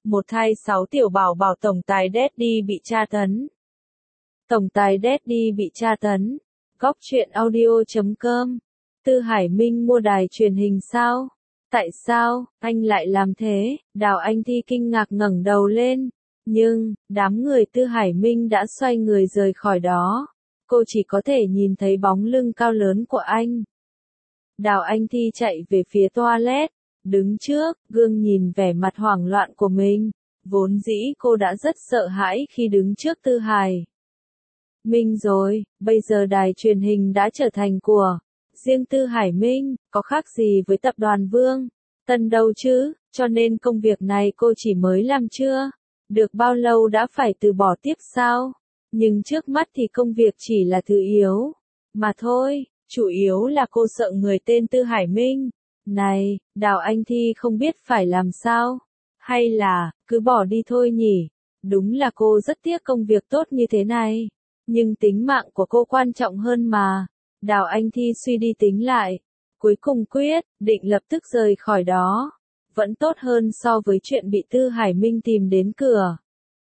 một thai 6 tiểu bảo bảo tổng tài Daddy bị tra tấn. Tổng tài Daddy bị tra tấn. Góc truyện audio.com. Tư Hải Minh mua đài truyền hình sao? Tại sao, anh lại làm thế? Đào Anh Thi kinh ngạc ngẩng đầu lên. Nhưng, đám người Tư Hải Minh đã xoay người rời khỏi đó. Cô chỉ có thể nhìn thấy bóng lưng cao lớn của anh. Đào Anh Thi chạy về phía toilet, đứng trước, gương nhìn vẻ mặt hoảng loạn của mình. Vốn dĩ cô đã rất sợ hãi khi đứng trước Tư Hải Minh rồi, bây giờ đài truyền hình đã trở thành của riêng Tư Hải Minh, có khác gì với tập đoàn Vương Tân đâu chứ, cho nên công việc này cô chỉ mới làm chưa được bao lâu đã phải từ bỏ tiếp sao? Nhưng trước mắt thì công việc chỉ là thứ yếu mà thôi, chủ yếu là cô sợ người tên Tư Hải Minh. Này, Đào Anh Thi không biết phải làm sao, hay là cứ bỏ đi thôi nhỉ? Đúng là cô rất tiếc công việc tốt như thế này, nhưng tính mạng của cô quan trọng hơn mà. Đào Anh Thi suy đi tính lại, cuối cùng quyết định lập tức rời khỏi đó, vẫn tốt hơn so với chuyện bị Tư Hải Minh tìm đến cửa.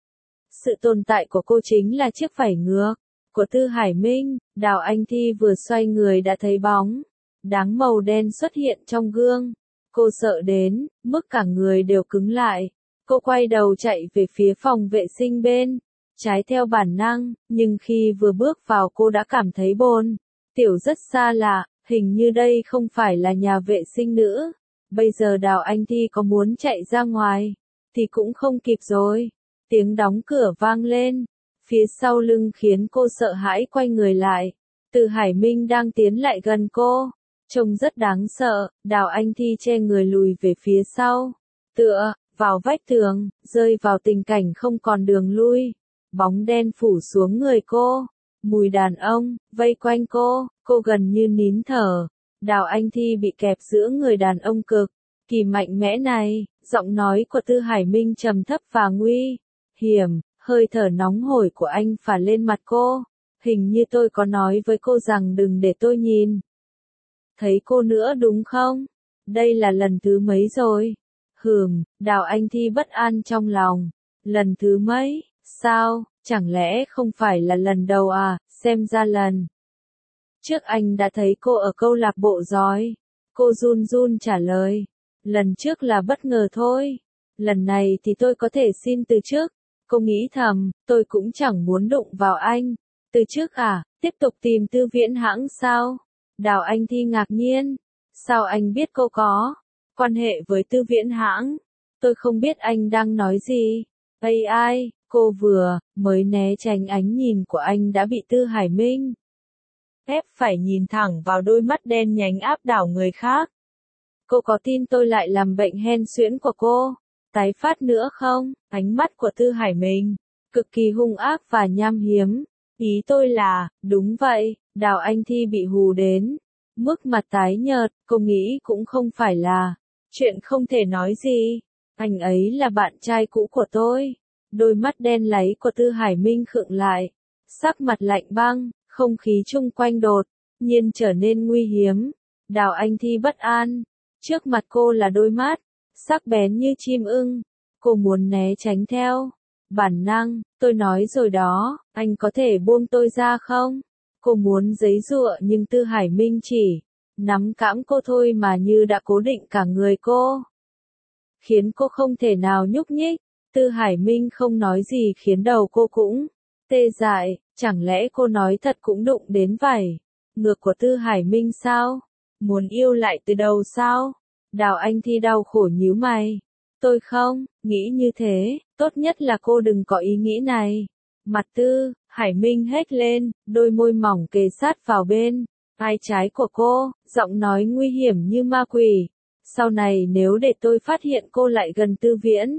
Sự tồn tại của cô chính là chiếc vảy ngược của Tư Hải Minh. Đào Anh Thi vừa xoay người đã thấy bóng dáng màu đen xuất hiện trong gương. Cô sợ đến mức cả người đều cứng lại. Cô quay đầu chạy về phía phòng vệ sinh bên trái theo bản năng, nhưng khi vừa bước vào cô đã cảm thấy bồn tiểu rất xa lạ, hình như đây không phải là nhà vệ sinh nữa. Bây giờ Đào Anh Thi có muốn chạy ra ngoài thì cũng không kịp rồi. Tiếng đóng cửa vang lên phía sau lưng khiến cô sợ hãi quay người lại. Từ Hải Minh đang tiến lại gần cô, trông rất đáng sợ. Đào Anh Thi che người lùi về phía sau, tựa vào vách tường, rơi vào tình cảnh không còn đường lui. Bóng đen phủ xuống người cô, mùi đàn ông vây quanh cô gần như nín thở. Đào Anh Thi bị kẹp giữa người đàn ông cực kỳ mạnh mẽ này. Giọng nói của Tư Hải Minh trầm thấp và nguy hiểm, hơi thở nóng hổi của anh phả lên mặt cô. Hình như tôi có nói với cô rằng đừng để tôi nhìn thấy cô nữa đúng không? Đây là lần thứ mấy rồi? Đào Anh Thi bất an trong lòng. Lần thứ mấy? Sao, chẳng lẽ không phải là lần đầu à? Xem ra lần trước anh đã thấy cô ở câu lạc bộ rồi. Cô run run trả lời. Lần trước là bất ngờ thôi. Lần này thì tôi có thể xin từ chức. Cô nghĩ thầm, tôi cũng chẳng muốn đụng vào anh. Từ chức à? Tiếp tục tìm Tư Viễn Hãng sao? Đào Anh Thi ngạc nhiên. Sao anh biết cô có quan hệ với Tư Viễn Hãng? Tôi không biết anh đang nói gì. AI, cô vừa mới né tránh ánh nhìn của anh đã bị Tư Hải Minh ép phải nhìn thẳng vào đôi mắt đen nhánh áp đảo người khác. Cô có tin tôi lại làm bệnh hen suyễn của cô tái phát nữa không? Ánh mắt của Tư Hải Minh cực kỳ hung ác và nham hiểm. Ý tôi là, đúng vậy. Đào Anh Thi bị hù đến mức mặt tái nhợt. Cô nghĩ cũng không phải là chuyện không thể nói gì. Anh ấy là bạn trai cũ của tôi. Đôi mắt đen láy của Tư Hải Minh khựng lại, sắc mặt lạnh băng, không khí chung quanh đột nhiên trở nên nguy hiểm. Đào Anh Thi bất an. Trước mặt cô là đôi mắt sắc bén như chim ưng. Cô muốn né tránh theo bản năng. Tôi nói rồi đó, anh có thể buông tôi ra không? Cô muốn giãy giụa nhưng Tư Hải Minh chỉ nắm cõng cô thôi mà như đã cố định cả người cô, khiến cô không thể nào nhúc nhích. Tư Hải Minh không nói gì khiến đầu cô cũng tê dại. Chẳng lẽ cô nói thật cũng đụng đến vảy ngược của Tư Hải Minh sao? Muốn yêu lại từ đầu sao? Đào Anh Thi đau khổ nhíu mày. Tôi không nghĩ như thế, tốt nhất là cô đừng có ý nghĩ này. Mặt Tư Hải Minh hét lên, đôi môi mỏng kề sát vào bên vai trái của cô, giọng nói nguy hiểm như ma quỷ. Sau này nếu để tôi phát hiện cô lại gần Tư Viễn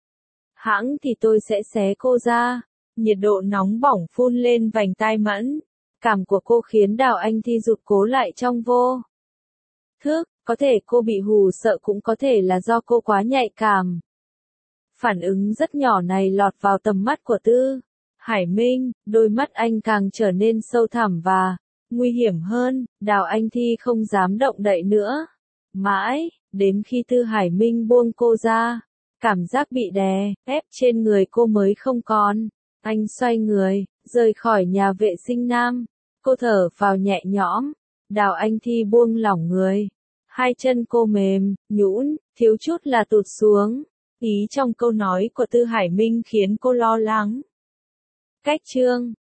Hãng thì tôi sẽ xé cô ra. Nhiệt độ nóng bỏng phun lên vành tai mẫn cảm của cô khiến Đào Anh Thi rụt cố lại trong vô thức. Có thể cô bị hù sợ, cũng có thể là do cô quá nhạy cảm. Phản ứng rất nhỏ này lọt vào tầm mắt của Tư Hải Minh, đôi mắt anh càng trở nên sâu thẳm và nguy hiểm hơn. Đào Anh Thi không dám động đậy nữa. Mãi đến khi Tư Hải Minh buông cô ra, Cảm giác bị đè ép trên người cô mới không còn. Anh xoay người, rời khỏi nhà vệ sinh nam. Cô thở phào nhẹ nhõm. Đào Anh Thi buông lỏng người. Hai chân cô mềm, nhũn, thiếu chút là tụt xuống. Ý trong câu nói của Tư Hải Minh khiến cô lo lắng. Cách chương